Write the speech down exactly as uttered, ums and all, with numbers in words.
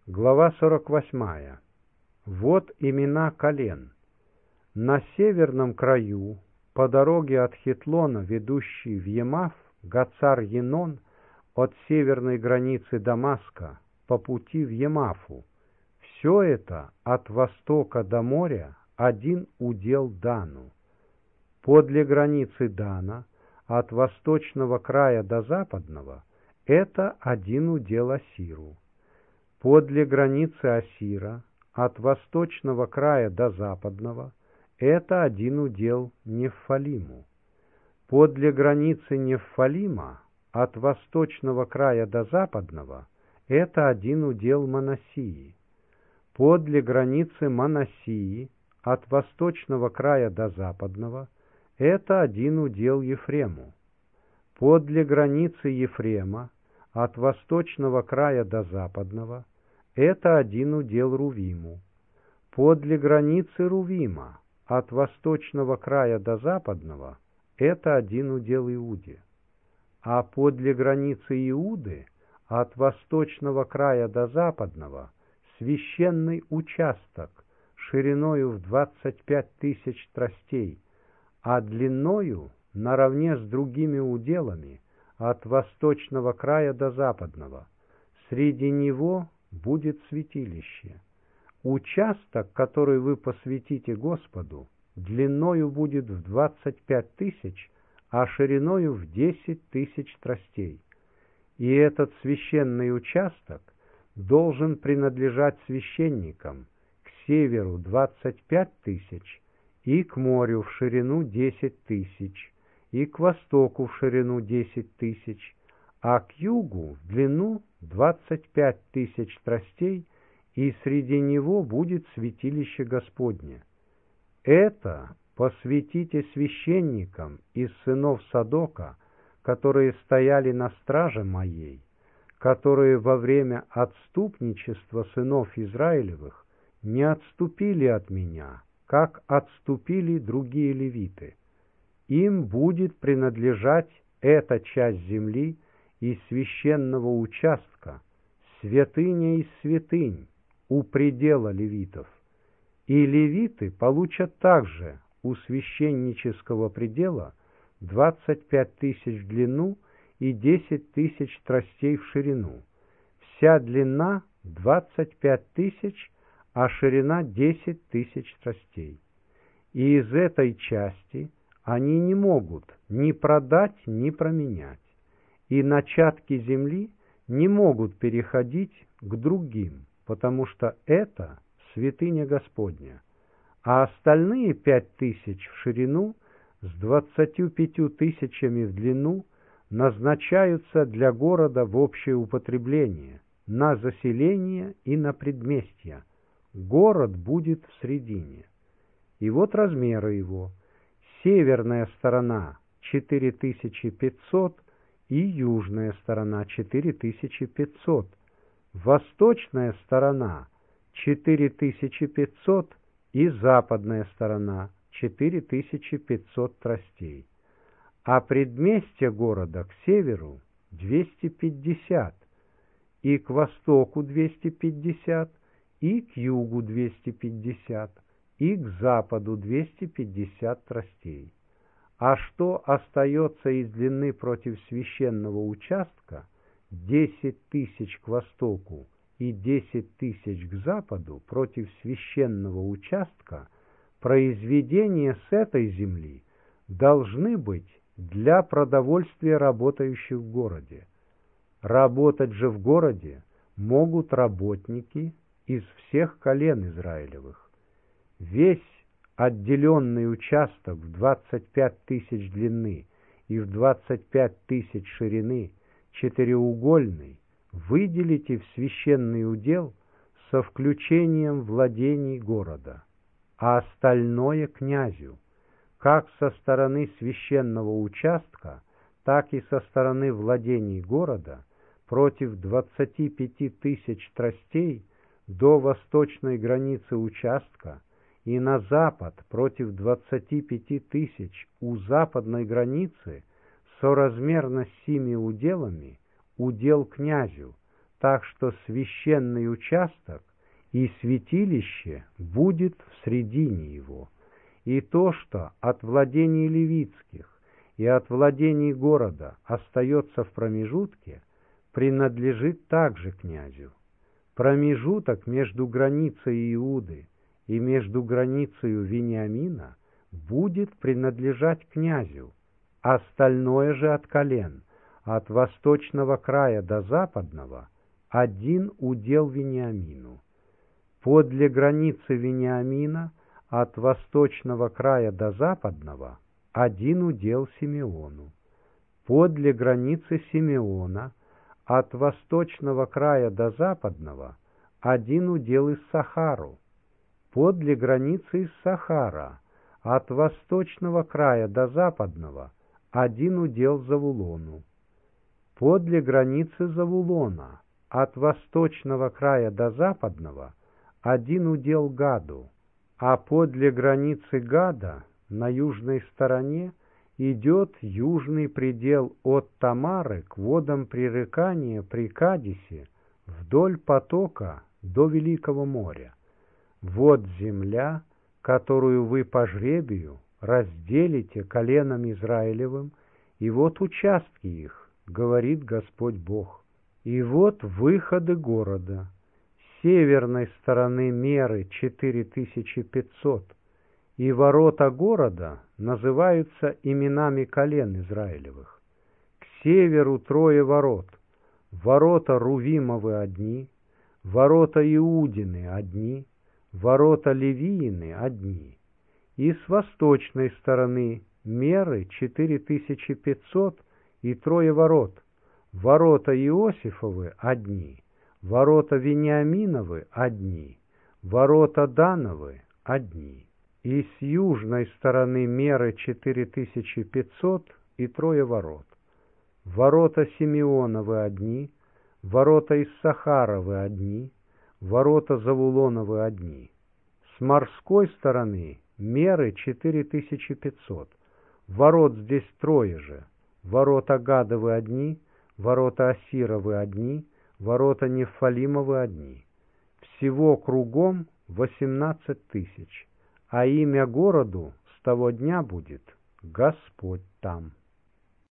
Глава сорок восьмая. Вот имена колен. На северном краю, по дороге от Хитлона, ведущей в Емав, Гацар-Енон, от северной границы Дамаска, по пути в Емафу. Все это от востока до моря один удел Дану. Подле границы Дана, от восточного края до западного, это один удел Асиру. Подле границы Асира, от восточного края до западного, это один удел Неффалиму. Подле границы Неффалима, от восточного края до западного, это один удел Манассии. Подле границы Манассии, от восточного края до западного, это один удел Ефрему. Подле границы Ефрема, от восточного края до западного, это один удел Рувиму. Подле границы Рувима, от восточного края до западного, это один удел Иуде. А подле границы Иуды, от восточного края до западного, священный участок шириною в двадцать пять тысяч тростей, а длиною наравне с другими уделами от восточного края до западного. Среди него будет святилище. Участок, который вы посвятите Господу, длиною будет в двадцать пять тысяч, а шириною в десять тысяч тростей. И этот священный участок должен принадлежать священникам к северу двадцать пять тысяч, и к морю в ширину десять тысяч, и к востоку в ширину десять тысяч, а к югу в длину двадцать пять тысяч тростей, и среди него будет святилище Господне. Это посвятите священникам из сынов Садока, которые стояли на страже моей, которые во время отступничества сынов Израилевых не отступили от меня, как отступили другие левиты. Им будет принадлежать эта часть земли и священного участка, святыня из святынь, у предела левитов. И левиты получат также у священнического предела двадцать пять тысяч в длину и десять тысяч тростей в ширину. Вся длина двадцать пять тысяч, а ширина десять тысяч тростей. И из этой части они не могут ни продать, ни променять, и начатки земли не могут переходить к другим, потому что это святыня Господня, а остальные пять тысяч в ширину с двадцатью пятью тысячами в длину назначаются для города в общее употребление, на заселение и на предместья. Город будет в средине. И вот размеры его. Северная сторона четыре тысячи пятьсот и южная сторона четыре тысячи пятьсот. Восточная сторона четыре тысячи пятьсот и западная сторона четыре тысячи пятьсот тростей. А предместье города к северу двести пятьдесят, и к востоку двести пятьдесят, и к югу двести пятьдесят, и к западу двести пятьдесят тростей. А что остается из длины против священного участка, десять тысяч к востоку и десять тысяч к западу против священного участка, произведения с этой земли должны быть для продовольствия работающих в городе. Работать же в городе могут работники из всех колен Израилевых. Весь отделенный участок в двадцать пять тысяч длины и в двадцать пять тысяч ширины, четыреугольный, выделите в священный удел со включением владений города, а остальное князю, как со стороны священного участка, так и со стороны владений города, против двадцати пяти тысяч тростей до восточной границы участка, и на запад против двадцати пяти тысяч у западной границы соразмерно с сими уделами удел князю, так что священный участок и святилище будет в средине его, и то, что от владений левитских и от владений города остается в промежутке, принадлежит также князю. Промежуток между границей Иуды и между границей Вениамина будет принадлежать князю, остальное же от колен, от восточного края до западного, один удел Вениамину. Подле границы Вениамина от восточного края до западного один удел Симеону. Подле границы Симеона от восточного края до западного один удел Иссахару. Подле границы Иссахара от восточного края до западного один удел Завулону. Подле границы Завулона от восточного края до западного один удел Гаду, а подле границы Гада на южной стороне идет южный предел от Тамары к водам пререкания при Кадисе вдоль потока до Великого моря. Вот земля, которую вы по жребию разделите коленам Израилевым, и вот участки их, говорит Господь Бог. И вот выходы города. С северной стороны меры четыре тысячи пятьсот, и ворота города называются именами колен Израилевых. К северу трое ворот. Ворота Рувимовы одни, ворота Иудины одни, ворота Левиины одни. И с восточной стороны меры четыре тысячи пятьсот и трое ворот. Ворота Иосифовы одни, ворота Вениаминовы одни, ворота Дановы одни. И с южной стороны меры четыре тысячи пятьсот и трое ворот. Ворота Симеоновы одни, ворота Иссахаровы одни, ворота Завулоновы одни. С морской стороны меры четыре тысячи пятьсот. Ворот здесь трое же. Ворота Гадовы одни, ворота Асировы одни, ворота Нефалимовы одни. Всего кругом восемнадцать тысяч, а имя городу с того дня будет Господь там.